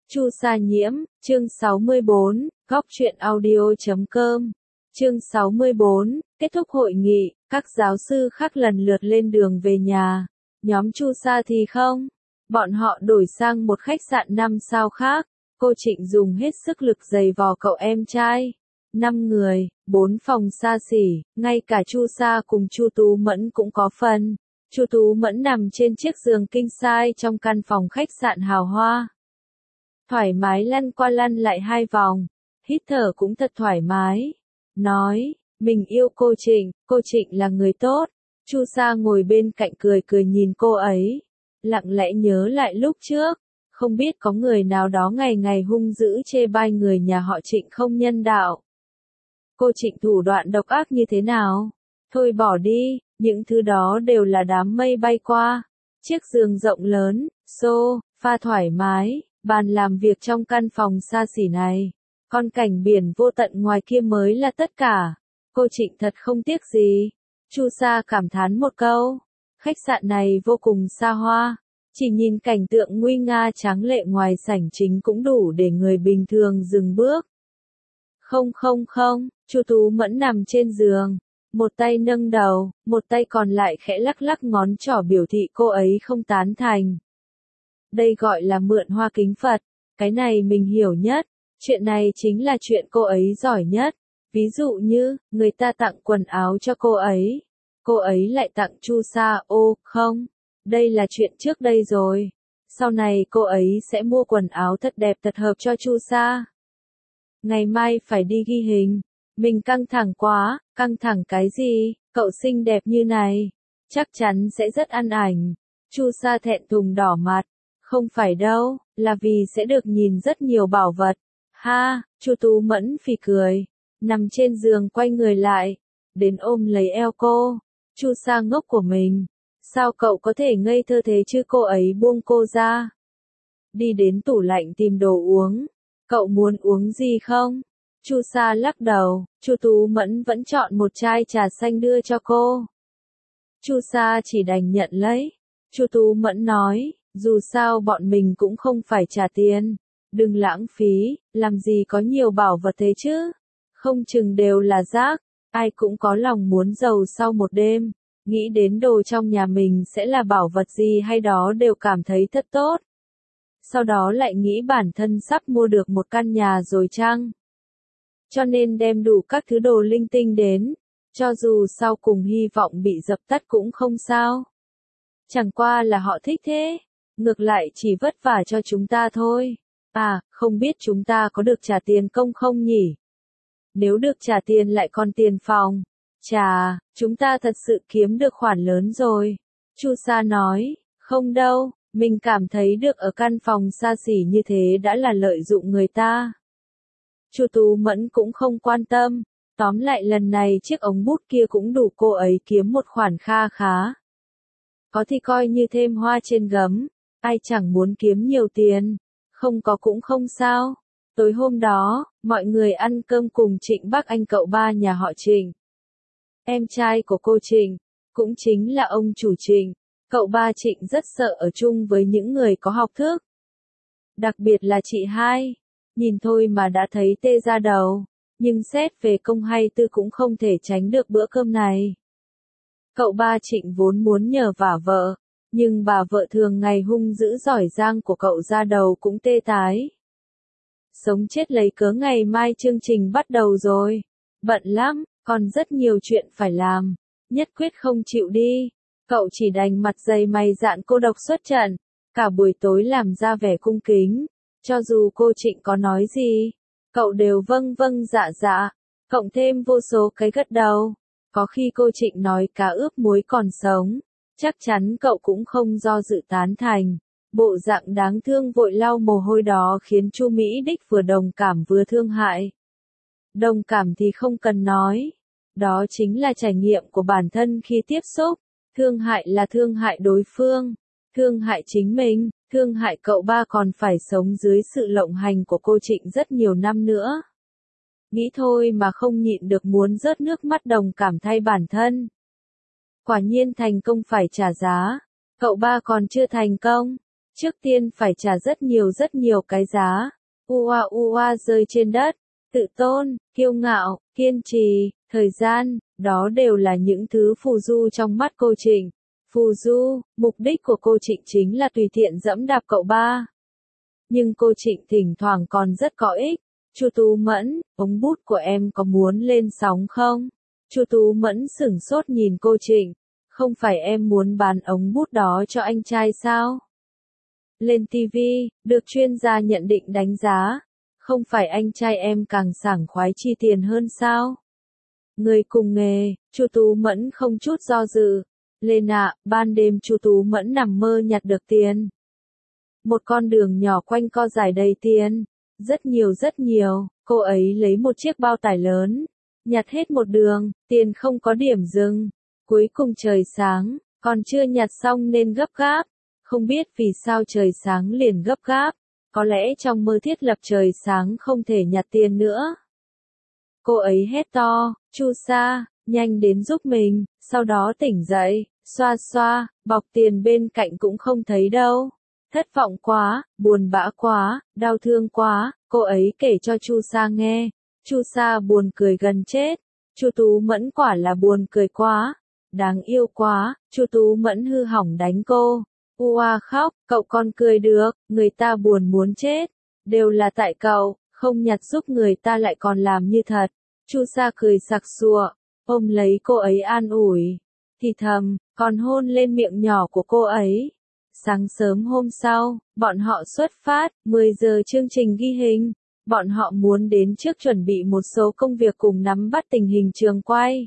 Chu Sa Nhiễm, chương 64, góc truyện audio.com. Chương 64, kết thúc hội nghị, các giáo sư khác lần lượt lên đường về nhà. Nhóm Chu Sa thì không. Bọn họ đổi sang một khách sạn 5 sao khác. Cô Trịnh dùng hết sức lực giày vò cậu em trai. 5 người, 4 phòng xa xỉ, ngay cả Chu Sa cùng Chu Tú Mẫn cũng có phần. Chu Tú Mẫn nằm trên chiếc giường king size trong căn phòng khách sạn hào hoa. Thoải mái lăn qua lăn lại 2 vòng, hít thở cũng thật thoải mái. Nói, mình yêu cô Trịnh là người tốt. Chu Sa ngồi bên cạnh cười cười nhìn cô ấy, lặng lẽ nhớ lại lúc trước, không biết có người nào đó ngày ngày hung dữ chê bai người nhà họ Trịnh không nhân đạo. Cô Trịnh thủ đoạn độc ác như thế nào? Thôi bỏ đi, những thứ đó đều là đám mây bay qua. Chiếc giường rộng lớn, sofa thoải mái, bàn làm việc trong căn phòng xa xỉ này. Con cảnh biển vô tận ngoài kia mới là tất cả. Cô Trịnh thật không tiếc gì. Chu Sa cảm thán một câu. Khách sạn này vô cùng xa hoa. Chỉ nhìn cảnh tượng nguy nga tráng lệ ngoài sảnh chính cũng đủ để người bình thường dừng bước. Không, Chu Tú Mẫn nằm trên giường. Một tay nâng đầu, một tay còn lại khẽ lắc lắc ngón trỏ biểu thị cô ấy không tán thành. Đây gọi là mượn hoa kính Phật, cái này mình hiểu nhất, chuyện này chính là chuyện cô ấy giỏi nhất. Ví dụ như, người ta tặng quần áo cho cô ấy lại tặng Chu Sa, không, đây là chuyện trước đây rồi. Sau này cô ấy sẽ mua quần áo thật đẹp thật hợp cho Chu Sa. Ngày mai phải đi ghi hình, mình căng thẳng quá, căng thẳng cái gì, cậu xinh đẹp như này, chắc chắn sẽ rất ăn ảnh. Chu Sa thẹn thùng đỏ mặt. Không phải đâu, là vì sẽ được nhìn rất nhiều bảo vật. Ha, Chu Tú Mẫn phì cười, nằm trên giường quay người lại, đến ôm lấy eo cô. Chu Sa ngốc của mình, sao cậu có thể ngây thơ thế chứ? Cô ấy buông cô ra. Đi đến tủ lạnh tìm đồ uống, cậu muốn uống gì không? Chu Sa lắc đầu, Chu Tú Mẫn vẫn chọn một chai trà xanh đưa cho cô. Chu Sa chỉ đành nhận lấy. Chu Tú Mẫn nói, dù sao bọn mình cũng không phải trả tiền, đừng lãng phí, làm gì có nhiều bảo vật thế chứ, không chừng đều là rác, ai cũng có lòng muốn giàu sau một đêm, nghĩ đến đồ trong nhà mình sẽ là bảo vật gì hay đó đều cảm thấy thật tốt. Sau đó lại nghĩ bản thân sắp mua được một căn nhà rồi chăng? Cho nên đem đủ các thứ đồ linh tinh đến, cho dù sau cùng hy vọng bị dập tắt cũng không sao. Chẳng qua là họ thích thế. Ngược lại chỉ vất vả cho chúng ta thôi. À, không biết chúng ta có được trả tiền công không nhỉ? Nếu được trả tiền lại còn tiền phòng. Chà, chúng ta thật sự kiếm được khoản lớn rồi. Chu Sa nói, không đâu, mình cảm thấy được ở căn phòng xa xỉ như thế đã là lợi dụng người ta. Chu Tú Mẫn cũng không quan tâm. Tóm lại lần này chiếc ống bút kia cũng đủ cô ấy kiếm một khoản kha khá. Có thì coi như thêm hoa trên gấm. Ai chẳng muốn kiếm nhiều tiền, không có cũng không sao. Tối hôm đó, mọi người ăn cơm cùng Trịnh Bắc Anh cậu ba nhà họ Trịnh. Em trai của cô Trịnh, cũng chính là ông chủ Trịnh. Cậu ba Trịnh rất sợ ở chung với những người có học thức. Đặc biệt là chị hai, nhìn thôi mà đã thấy tê da đầu, nhưng xét về công hay tư cũng không thể tránh được bữa cơm này. Cậu ba Trịnh vốn muốn nhờ vả vợ. Nhưng bà vợ thường ngày hung dữ giỏi giang của cậu da đầu cũng tê tái. Sống chết lấy cớ ngày mai chương trình bắt đầu rồi. Bận lắm, còn rất nhiều chuyện phải làm. Nhất quyết không chịu đi. Cậu chỉ đành mặt dày mày dạn cô độc xuất trận. Cả buổi tối làm ra vẻ cung kính. Cho dù cô Trịnh có nói gì, cậu đều vâng vâng dạ dạ. Cộng thêm vô số cái gật đầu. Có khi cô Trịnh nói cá ướp muối còn sống. Chắc chắn cậu cũng không do dự tán thành. Bộ dạng đáng thương vội lau mồ hôi đó khiến Chu Mỹ Đích vừa đồng cảm vừa thương hại. Đồng cảm thì không cần nói. Đó chính là trải nghiệm của bản thân khi tiếp xúc. Thương hại là thương hại đối phương. Thương hại chính mình. Thương hại cậu ba còn phải sống dưới sự lộng hành của cô Trịnh rất nhiều năm nữa. Nghĩ thôi mà không nhịn được muốn rớt nước mắt đồng cảm thay bản thân. Quả nhiên thành công phải trả giá. Cậu ba còn chưa thành công. Trước tiên phải trả rất nhiều cái giá. Ua rơi trên đất. Tự tôn, kiêu ngạo, kiên trì, thời gian, đó đều là những thứ phù du trong mắt cô Trịnh. Phù du, mục đích của cô Trịnh chính là tùy tiện dẫm đạp cậu ba. Nhưng cô Trịnh thỉnh thoảng còn rất có ích. Chu Tú Mẫn, ống bút của em có muốn lên sóng không? Chu Tú Mẫn sửng sốt nhìn cô Trịnh. Không phải em muốn bán ống bút đó cho anh trai sao? Lên TV, được chuyên gia nhận định đánh giá. Không phải anh trai em càng sảng khoái chi tiền hơn sao? Người cùng nghề, Chu Tú Mẫn không chút do dự. Lên ạ, ban đêm Chu Tú Mẫn nằm mơ nhặt được tiền. Một con đường nhỏ quanh co dài đầy tiền. Rất nhiều, cô ấy lấy một chiếc bao tải lớn. Nhặt hết một đường, tiền không có điểm dừng. Cuối cùng trời sáng, còn chưa nhặt xong nên gấp gáp. Không biết vì sao trời sáng liền gấp gáp. Có lẽ trong mơ thiết lập trời sáng không thể nhặt tiền nữa. Cô ấy hét to, Chu Sa, nhanh đến giúp mình, sau đó tỉnh dậy, xoa, bọc tiền bên cạnh cũng không thấy đâu. Thất vọng quá, buồn bã quá, đau thương quá, cô ấy kể cho Chu Sa nghe. Chu Sa buồn cười gần chết. Chu Tú Mẫn quả là buồn cười quá. Đáng yêu quá, Chu Tú Mẫn hư hỏng đánh cô. Ua khóc, cậu còn cười được, người ta buồn muốn chết. Đều là tại cậu, không nhặt giúp người ta lại còn làm như thật. Chu Sa cười sặc sụa, ôm lấy cô ấy an ủi. Thì thầm, còn hôn lên miệng nhỏ của cô ấy. Sáng sớm hôm sau, bọn họ xuất phát, 10 giờ chương trình ghi hình. Bọn họ muốn đến trước chuẩn bị một số công việc cùng nắm bắt tình hình trường quay.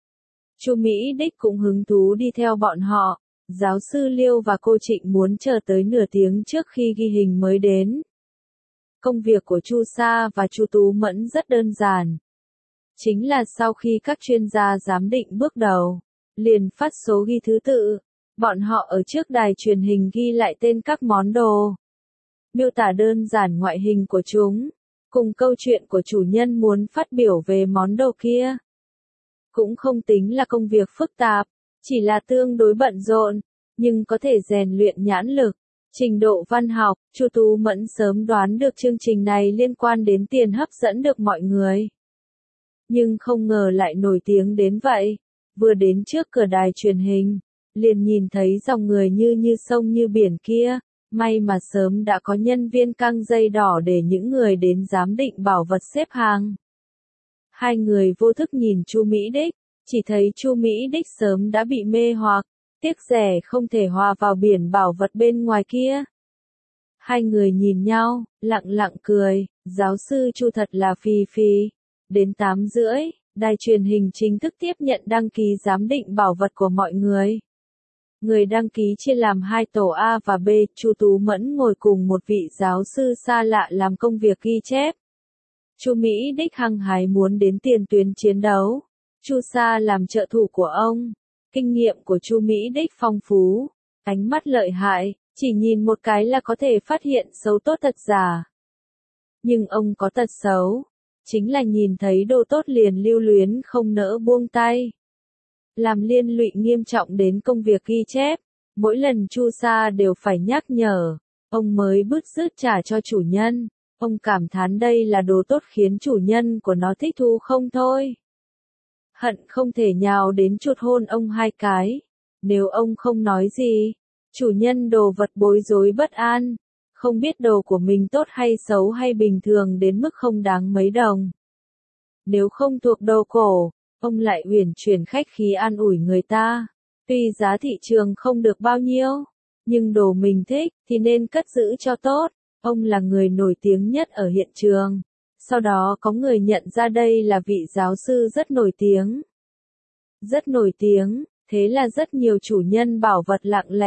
Chu Mỹ Đích cũng hứng thú đi theo bọn họ. Giáo sư Liêu và cô Trịnh muốn chờ tới nửa tiếng trước khi ghi hình mới đến. Công việc của Chu Sa và Chu Tú Mẫn rất đơn giản. Chính là sau khi các chuyên gia giám định bước đầu, liền phát số ghi thứ tự. Bọn họ ở trước đài truyền hình ghi lại tên các món đồ. Miêu tả đơn giản ngoại hình của chúng, cùng câu chuyện của chủ nhân muốn phát biểu về món đồ kia. Cũng không tính là công việc phức tạp, chỉ là tương đối bận rộn, nhưng có thể rèn luyện nhãn lực. Trình độ văn học, Chu Tú Mẫn sớm đoán được chương trình này liên quan đến tiền hấp dẫn được mọi người. Nhưng không ngờ lại nổi tiếng đến vậy. Vừa đến trước cửa đài truyền hình, liền nhìn thấy dòng người như sông như biển kia. May mà sớm đã có nhân viên căng dây đỏ để những người đến giám định bảo vật xếp hàng. Hai người vô thức nhìn Chu Mỹ Đích, chỉ thấy Chu Mỹ Đích sớm đã bị mê hoặc, tiếc rẻ không thể hòa vào biển bảo vật bên ngoài kia. Hai người nhìn nhau, lặng cười, giáo sư Chu thật là phì. Đến 8:30, đài truyền hình chính thức tiếp nhận đăng ký giám định bảo vật của mọi người. Người đăng ký chia làm 2 tổ A và B, Chu Tú Mẫn ngồi cùng một vị giáo sư xa lạ làm công việc ghi chép. Chu Mỹ Đích hăng hái muốn đến tiền tuyến chiến đấu. Chu Sa làm trợ thủ của ông. Kinh nghiệm của Chu Mỹ Đích phong phú, ánh mắt lợi hại, chỉ nhìn một cái là có thể phát hiện xấu tốt thật giả. Nhưng ông có tật xấu, chính là nhìn thấy đồ tốt liền lưu luyến không nỡ buông tay. Làm liên lụy nghiêm trọng đến công việc ghi chép, mỗi lần Chu Sa đều phải nhắc nhở, ông mới bứt rứt trả cho chủ nhân. Ông cảm thán đây là đồ tốt khiến chủ nhân của nó thích thú không thôi. Hận không thể nhào đến chụt hôn ông 2 cái. Nếu ông không nói gì, chủ nhân đồ vật bối rối bất an, không biết đồ của mình tốt hay xấu hay bình thường đến mức không đáng mấy đồng. Nếu không thuộc đồ cổ, ông lại uyển chuyển khách khí an ủi người ta. Tuy giá thị trường không được bao nhiêu, nhưng đồ mình thích thì nên cất giữ cho tốt. Ông là người nổi tiếng nhất ở hiện trường. Sau đó có người nhận ra đây là vị giáo sư rất nổi tiếng. Rất nổi tiếng, thế là rất nhiều chủ nhân bảo vật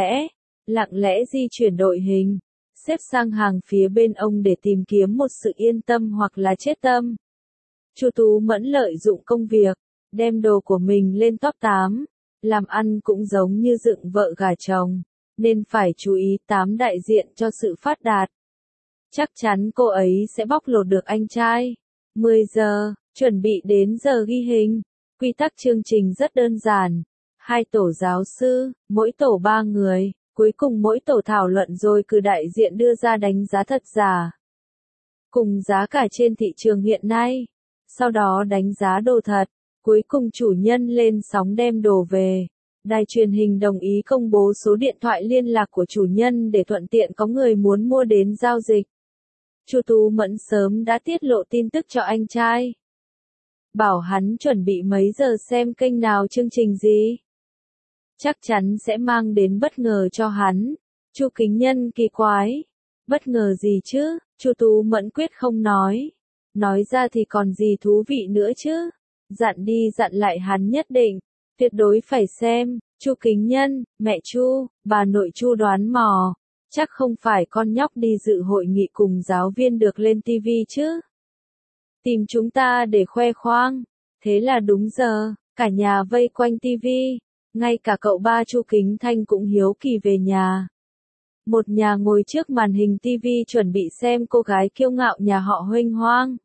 lặng lẽ di chuyển đội hình, xếp sang hàng phía bên ông để tìm kiếm một sự yên tâm hoặc là chết tâm. Chu Tú Mẫn lợi dụng công việc, đem đồ của mình lên top 8, làm ăn cũng giống như dựng vợ gả chồng, nên phải chú ý 8 đại diện cho sự phát đạt. Chắc chắn cô ấy sẽ bóc lột được anh trai. 10 giờ, chuẩn bị đến giờ ghi hình. Quy tắc chương trình rất đơn giản. 2 tổ giáo sư, mỗi tổ 3 người, Cuối cùng mỗi tổ thảo luận rồi cử đại diện đưa ra đánh giá thật giả. Cùng giá cả trên thị trường hiện nay. Sau đó đánh giá đồ thật. Cuối cùng chủ nhân lên sóng đem đồ về. Đài truyền hình đồng ý công bố số điện thoại liên lạc của chủ nhân để thuận tiện có người muốn mua đến giao dịch. Chu Tú Mẫn sớm đã tiết lộ tin tức cho anh trai. Bảo hắn chuẩn bị mấy giờ xem kênh nào chương trình gì. Chắc chắn sẽ mang đến bất ngờ cho hắn. Chu Kính Nhân kỳ quái. Bất ngờ gì chứ? Chu Tú Mẫn quyết không nói. Nói ra thì còn gì thú vị nữa chứ? Dặn đi dặn lại hắn nhất định. Tuyệt đối phải xem. Chu Kính Nhân, mẹ Chu, bà nội Chu đoán mò. Chắc không phải con nhóc đi dự hội nghị cùng giáo viên được lên tivi chứ? Tìm chúng ta để khoe khoang. Thế là đúng giờ, cả nhà vây quanh tivi. Ngay cả cậu ba Chu Kính Thanh cũng hiếu kỳ về nhà. Một nhà ngồi trước màn hình tivi chuẩn bị xem cô gái kiêu ngạo nhà họ Huênh Hoang.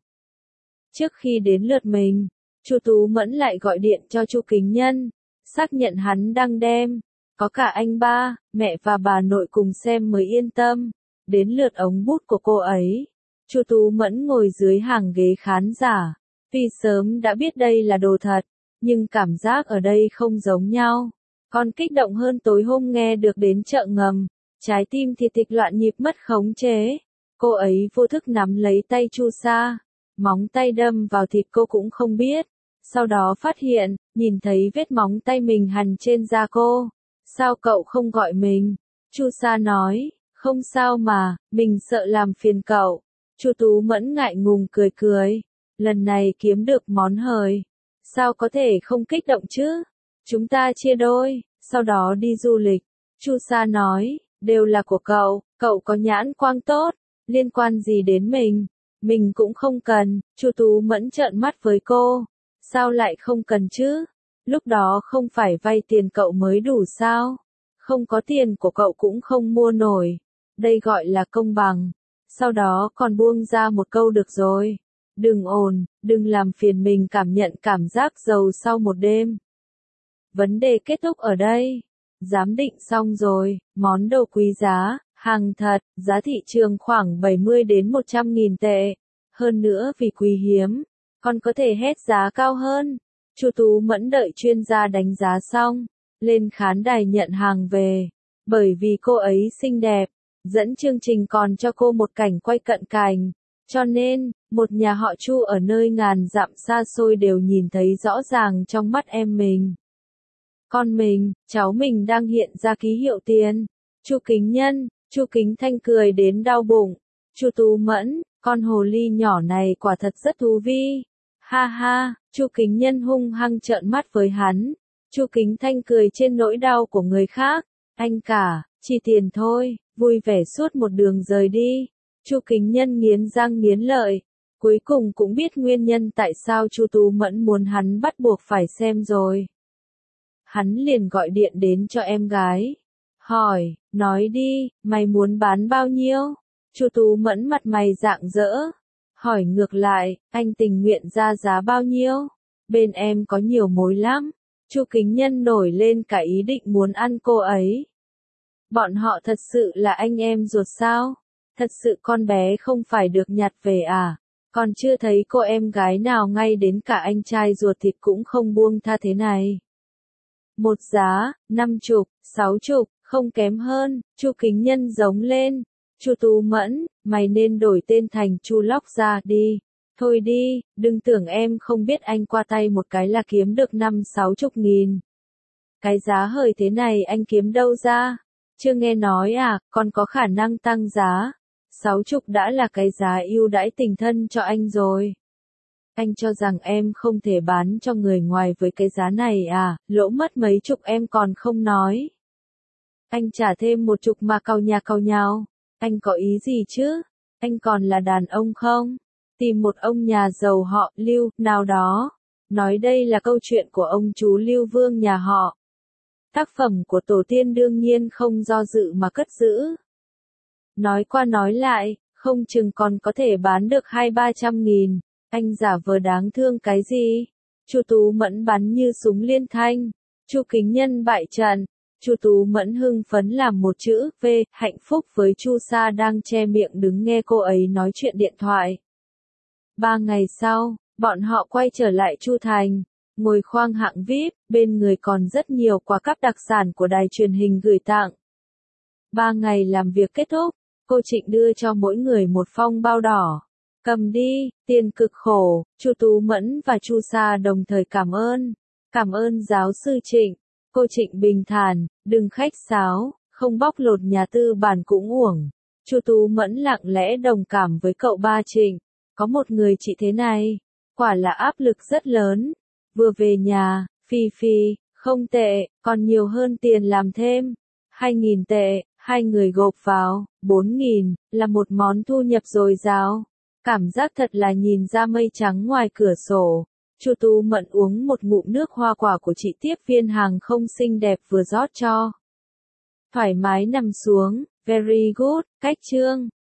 Trước khi đến lượt mình, Chu Tú Mẫn lại gọi điện cho Chu Kính Nhân, xác nhận hắn đang đem. Có cả anh ba, mẹ và bà nội cùng xem mới yên tâm. Đến lượt ống bút của cô ấy. Chu Tú Mẫn ngồi dưới hàng ghế khán giả. Vì sớm đã biết đây là đồ thật, nhưng cảm giác ở đây không giống nhau. Còn kích động hơn tối hôm nghe được đến chợ ngầm. Trái tim thì tịch loạn nhịp mất khống chế. Cô ấy vô thức nắm lấy tay Chu Sa. Móng tay đâm vào thịt cô cũng không biết. Sau đó phát hiện, nhìn thấy vết móng tay mình hằn trên da cô. Sao cậu không gọi mình? Chu Sa nói, không sao mà, mình sợ làm phiền cậu. Chu Tú Mẫn ngại ngùng cười cười. Lần này kiếm được món hời. Sao có thể không kích động chứ? Chúng ta chia đôi, sau đó đi du lịch. Chu Sa nói, đều là của cậu có nhãn quang tốt, liên quan gì đến mình cũng không cần. Chu Tú Mẫn trợn mắt với cô. Sao lại không cần chứ? Lúc đó không phải vay tiền cậu mới đủ sao? Không có tiền của cậu cũng không mua nổi. Đây gọi là công bằng. Sau đó còn buông ra một câu được rồi. Đừng ồn, đừng làm phiền mình cảm nhận cảm giác giàu sau một đêm. Vấn đề kết thúc ở đây. Giám định xong rồi, món đồ quý giá, hàng thật, giá thị trường khoảng 70 đến 100 nghìn tệ. Hơn nữa vì quý hiếm, còn có thể hét giá cao hơn. Chu Tú Mẫn đợi chuyên gia đánh giá xong, lên khán đài nhận hàng về. Bởi vì cô ấy xinh đẹp, dẫn chương trình còn cho cô một cảnh quay cận cảnh. Cho nên, một nhà họ Chu ở nơi ngàn dặm xa xôi đều nhìn thấy rõ ràng trong mắt em mình. Con mình, cháu mình đang hiện ra ký hiệu tiền. Chu Kính Nhân, Chu Kính Thanh cười đến đau bụng. Chu Tú Mẫn, con hồ ly nhỏ này quả thật rất thú vị. Ha ha, Chu Kính Nhân hung hăng trợn mắt với hắn. Chu Kính Thanh cười trên nỗi đau của người khác. Anh cả, chỉ tiền thôi, vui vẻ suốt một đường rời đi. Chu Kính Nhân nghiến răng nghiến lợi. Cuối cùng cũng biết nguyên nhân tại sao Chu Tú Mẫn muốn hắn bắt buộc phải xem rồi. Hắn liền gọi điện đến cho em gái. Hỏi, nói đi, mày muốn bán bao nhiêu? Chu Tú Mẫn mặt mày rạng rỡ. Hỏi ngược lại, anh tình nguyện ra giá bao nhiêu? Bên em có nhiều mối lắm. Chu Kính Nhân nổi lên cả ý định muốn ăn cô ấy. Bọn họ thật sự là anh em ruột sao? Thật sự con bé không phải được nhặt về à? Còn chưa thấy cô em gái nào ngay đến cả anh trai ruột thịt cũng không buông tha thế này. Một giá, 50, 60, không kém hơn. Chu Kính Nhân giống lên. Chu Tú Mẫn, mày nên đổi tên thành Chu Lóc ra đi. Thôi đi, đừng tưởng em không biết anh qua tay một cái là kiếm được 50-60 nghìn. Cái giá hời thế này anh kiếm đâu ra? Chưa nghe nói à, còn có khả năng tăng giá. 60 đã là cái giá ưu đãi tình thân cho anh rồi. Anh cho rằng em không thể bán cho người ngoài với cái giá này à, lỗ mất mấy chục em còn không nói. Anh trả thêm một chục mà cau nhà cau nhau. Anh có ý gì chứ? Anh còn là đàn ông không? Tìm một ông nhà giàu họ Lưu nào đó. Nói đây là câu chuyện của ông chú Lưu Vương nhà họ. Tác phẩm của tổ tiên đương nhiên không do dự mà cất giữ. Nói qua nói lại, không chừng còn có thể bán được 200-300 nghìn. Anh giả vờ đáng thương cái gì? Chu Tú Mẫn bắn như súng liên thanh. Chu Kính Nhân bại trận. Chu Tú Mẫn hưng phấn làm một chữ V, hạnh phúc với Chu Sa đang che miệng đứng nghe cô ấy nói chuyện điện thoại. 3 ngày sau, bọn họ quay trở lại Chu Thành, ngồi khoang hạng VIP, bên người còn rất nhiều quà cáp đặc sản của đài truyền hình gửi tặng. 3 ngày làm việc kết thúc, cô Trịnh đưa cho mỗi người một phong bao đỏ. Cầm đi, tiền cực khổ, Chu Tú Mẫn và Chu Sa đồng thời cảm ơn. Cảm ơn giáo sư Trịnh. Cô Trịnh bình thản, đừng khách sáo, không bóc lột nhà tư bản cũng uổng. Chu Tú Mẫn lặng lẽ đồng cảm với cậu ba Trịnh. Có một người chị thế này, quả là áp lực rất lớn. Vừa về nhà, Phi Phi, không tệ, còn nhiều hơn tiền làm thêm. 2.000 tệ, hai người gộp vào, 4.000, là một món thu nhập dồi dào. Cảm giác thật là nhìn ra mây trắng ngoài cửa sổ. Chu Tú Mẫn uống một ngụm nước hoa quả của chị tiếp viên hàng không xinh đẹp vừa rót cho. Thoải mái nằm xuống, very good, cách chương.